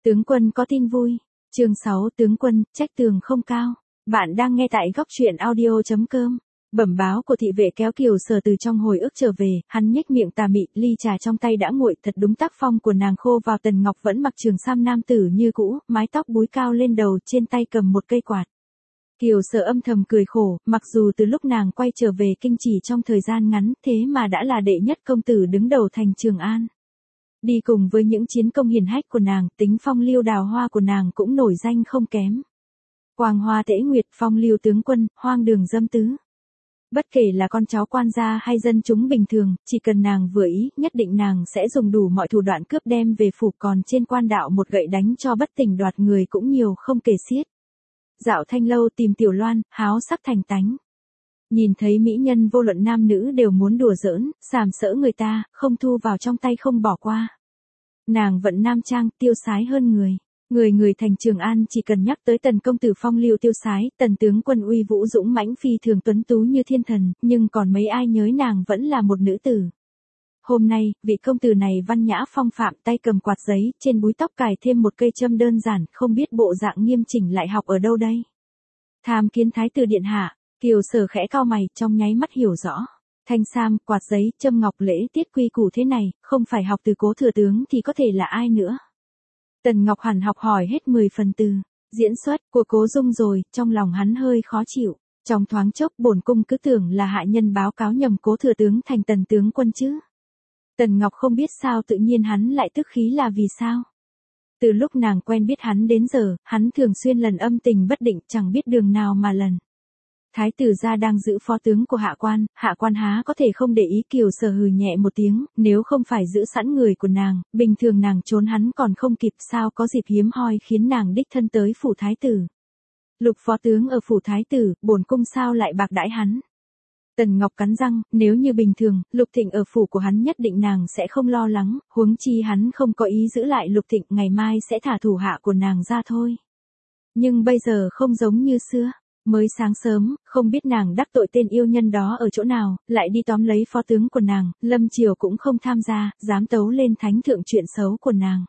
Tướng quân có tin vui. Chương 6 tướng quân, trách tường không cao. Bạn đang nghe tại góc truyện audio.com. Bẩm báo của thị vệ kéo Kiều Sở từ trong hồi ức trở về, hắn nhếch miệng tà mị, ly trà trong tay đã nguội, thật đúng tác phong của nàng khô vào. Tần Ngọc vẫn mặc trường sam nam tử như cũ, mái tóc búi cao lên đầu, trên tay cầm một cây quạt. Kiều Sở âm thầm cười khổ, mặc dù từ lúc nàng quay trở về kinh chỉ trong thời gian ngắn, thế mà đã là đệ nhất công tử đứng đầu thành Trường An. Đi cùng với những chiến công hiển hách của nàng, tính phong lưu đào hoa của nàng cũng nổi danh không kém. Quang hoa tễ nguyệt, phong lưu tướng quân, hoang đường dâm tứ. Bất kể là con cháu quan gia hay dân chúng bình thường, chỉ cần nàng vừa ý, nhất định nàng sẽ dùng đủ mọi thủ đoạn cướp đem về phủ, còn trên quan đạo một gậy đánh cho bất tỉnh đoạt người cũng nhiều không kể xiết. Dạo thanh lâu tìm Tiểu Loan, háo sắc thành tánh. Nhìn thấy mỹ nhân vô luận nam nữ đều muốn đùa giỡn, sàm sỡ người ta, không thu vào trong tay không bỏ qua. Nàng vận nam trang, tiêu sái hơn người. Người thành Trường An chỉ cần nhắc tới Tần công tử phong lưu tiêu sái, Tần tướng quân uy vũ dũng mãnh phi thường tuấn tú như thiên thần, nhưng còn mấy ai nhớ nàng vẫn là một nữ tử. Hôm nay, vị công tử này văn nhã phong phạm, tay cầm quạt giấy, trên búi tóc cài thêm một cây châm đơn giản, không biết bộ dạng nghiêm chỉnh lại học ở đâu đây. Tham kiến thái tử điện hạ. Kiều Sở khẽ cau mày, trong nháy mắt hiểu rõ. Thanh sam, quạt giấy, châm ngọc lễ tiết quy củ thế này, không phải học từ Cố thừa tướng thì có thể là ai nữa. Tần Ngọc hẳn học hỏi hết 10 phần từ diễn xuất của Cố Dung rồi, trong lòng hắn hơi khó chịu. Trong thoáng chốc bổn cung cứ tưởng là hạ nhân báo cáo nhầm Cố thừa tướng thành Tần tướng quân chứ. Tần Ngọc không biết sao tự nhiên hắn lại tức khí là vì sao. Từ lúc nàng quen biết hắn đến giờ, hắn thường xuyên lần âm tình bất định, chẳng biết đường nào mà lần. Thái tử gia đang giữ phó tướng của hạ quan há có thể không để ý. Kiều Sở hừ nhẹ một tiếng, nếu không phải giữ sẵn người của nàng, bình thường nàng trốn hắn còn không kịp, sao có dịp hiếm hoi khiến nàng đích thân tới phủ thái tử. Lục phó tướng ở phủ thái tử, bổn cung sao lại bạc đãi hắn. Tần Ngọc cắn răng, nếu như bình thường, Lục Thịnh ở phủ của hắn nhất định nàng sẽ không lo lắng, huống chi hắn không có ý giữ lại Lục Thịnh, ngày mai sẽ thả thủ hạ của nàng ra thôi. Nhưng bây giờ không giống như xưa. Mới sáng sớm, không biết nàng đắc tội tên yêu nhân đó ở chỗ nào, lại đi tóm lấy phó tướng của nàng, Lâm Triều cũng không tham gia, dám tấu lên thánh thượng chuyện xấu của nàng.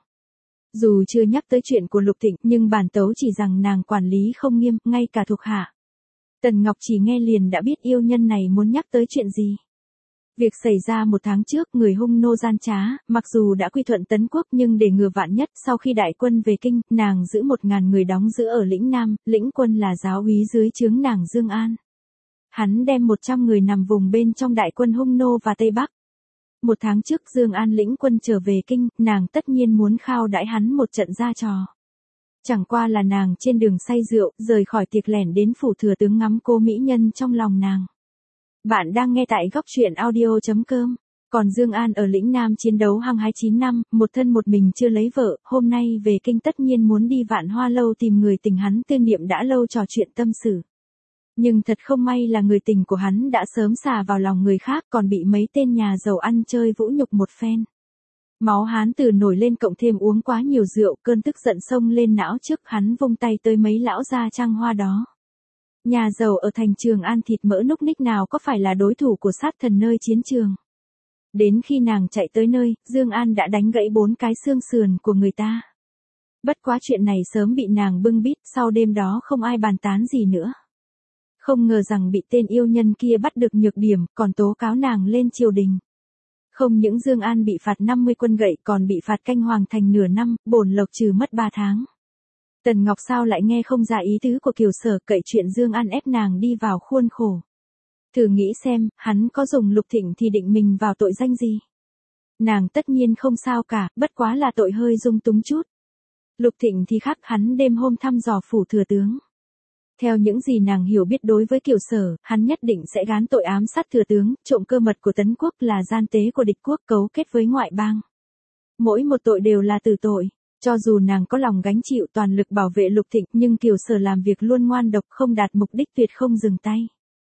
Dù chưa nhắc tới chuyện của Lục Thịnh, nhưng bản tấu chỉ rằng nàng quản lý không nghiêm, ngay cả thuộc hạ. Tần Ngọc chỉ nghe liền đã biết yêu nhân này muốn nhắc tới chuyện gì. Việc xảy ra 1 tháng trước, người hung nô gian trá, mặc dù đã quy thuận Tấn quốc nhưng để ngừa vạn nhất, sau khi đại quân về kinh, nàng giữ 1000 người đóng giữ ở lĩnh Nam, lĩnh quân là giáo úy dưới trướng nàng Dương An. Hắn đem 100 người nằm vùng bên trong đại quân hung nô và Tây Bắc. 1 tháng trước Dương An lĩnh quân trở về kinh, nàng tất nhiên muốn khao đãi hắn một trận ra trò. Chẳng qua là nàng trên đường say rượu, rời khỏi tiệc lẻn đến phủ thừa tướng ngắm cô mỹ nhân trong lòng nàng. Bạn đang nghe tại góc truyện audio.com. Còn Dương An ở lĩnh Nam chiến đấu hăng hái 9 năm, một thân một mình chưa lấy vợ, hôm nay về kinh tất nhiên muốn đi Vạn Hoa lâu tìm người tình hắn tư niệm đã lâu trò chuyện tâm sự. Nhưng thật không may là người tình của hắn đã sớm xà vào lòng người khác, còn bị mấy tên nhà giàu ăn chơi vũ nhục một phen. Máu hán tử nổi lên cộng thêm uống quá nhiều rượu, cơn tức giận xông lên não trước, hắn vung tay tới mấy lão gia trang hoa đó. Nhà giàu ở thành Trường An thịt mỡ núc ních nào có phải là đối thủ của sát thần nơi chiến trường. Đến khi nàng chạy tới nơi, Dương An đã đánh gãy 4 cái xương sườn của người ta. Bất quá chuyện này sớm bị nàng bưng bít, sau đêm đó không ai bàn tán gì nữa. Không ngờ rằng bị tên yêu nhân kia bắt được nhược điểm, còn tố cáo nàng lên triều đình. Không những Dương An bị phạt 50 quân gậy, còn bị phạt canh hoàng thành nửa năm, bổn lộc trừ mất 3 tháng. Tần Ngọc sao lại nghe không ra ý tứ của Kiều Sở, cậy chuyện Dương An ép nàng đi vào khuôn khổ. Thử nghĩ xem, hắn có dùng Lục Thịnh thì định mình vào tội danh gì? Nàng tất nhiên không sao cả, bất quá là tội hơi dung túng chút. Lục Thịnh thì khác, hắn đêm hôm thăm dò phủ thừa tướng. Theo những gì nàng hiểu biết đối với Kiều Sở, hắn nhất định sẽ gán tội ám sát thừa tướng, trộm cơ mật của Tấn quốc, là gian tế của địch quốc, cấu kết với ngoại bang. Mỗi một tội đều là tử tội. Cho dù nàng có lòng gánh chịu toàn lực bảo vệ Lục Thịnh, nhưng Kiều Sở làm việc luôn ngoan độc, không đạt mục đích, tuyệt không dừng tay.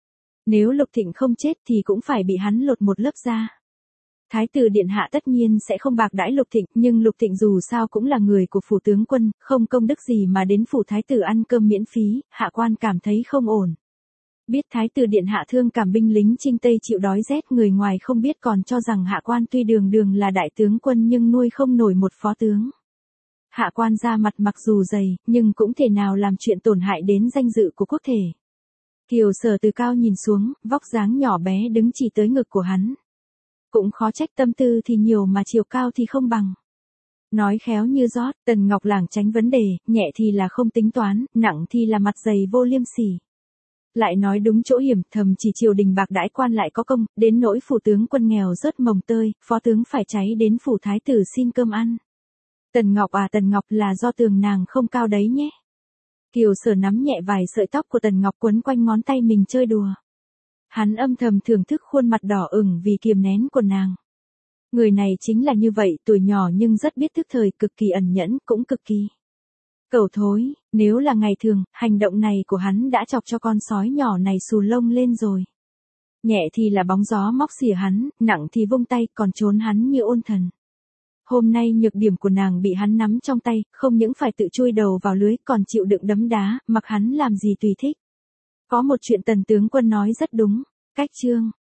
Nếu Lục Thịnh không chết thì cũng phải bị hắn lột một lớp da. Thái tử điện hạ tất nhiên sẽ không bạc đãi Lục Thịnh, nhưng Lục Thịnh dù sao cũng là người của phủ tướng quân, không công đức gì mà đến phủ thái tử ăn cơm miễn phí, hạ quan cảm thấy không ổn. Biết thái tử điện hạ thương cảm binh lính Trinh Tây chịu đói rét, người ngoài không biết còn cho rằng hạ quan tuy đường là đại tướng quân nhưng nuôi không nổi một phó tướng. Hạ quan ra mặt mặc dù dày, nhưng cũng thể nào làm chuyện tổn hại đến danh dự của quốc thể. Kiều Sở từ cao nhìn xuống, vóc dáng nhỏ bé đứng chỉ tới ngực của hắn. Cũng khó trách tâm tư thì nhiều mà chiều cao thì không bằng. Nói khéo như rót, Tần Ngọc lảng tránh vấn đề, nhẹ thì là không tính toán, nặng thì là mặt dày vô liêm sỉ. Lại nói đúng chỗ hiểm, thầm chỉ triều đình bạc đãi quan lại có công, đến nỗi phủ tướng quân nghèo rớt mồng tơi, phó tướng phải cháy đến phủ thái tử xin cơm ăn. Tần Ngọc là do tường nàng không cao đấy nhé. Kiều Sở nắm nhẹ vài sợi tóc của Tần Ngọc quấn quanh ngón tay mình chơi đùa. Hắn âm thầm thưởng thức khuôn mặt đỏ ửng vì kiềm nén của nàng. Người này chính là như vậy, tuổi nhỏ nhưng rất biết thức thời, cực kỳ ẩn nhẫn, cũng cực kỳ cẩu thối. Nếu là ngày thường, hành động này của hắn đã chọc cho con sói nhỏ này xù lông lên rồi. Nhẹ thì là bóng gió móc xỉa hắn, nặng thì vung tay, còn trốn hắn như ôn thần. Hôm nay nhược điểm của nàng bị hắn nắm trong tay, không những phải tự chui đầu vào lưới, còn chịu đựng đấm đá, mặc hắn làm gì tùy thích. Có một chuyện Tần tướng quân nói rất đúng, cách chương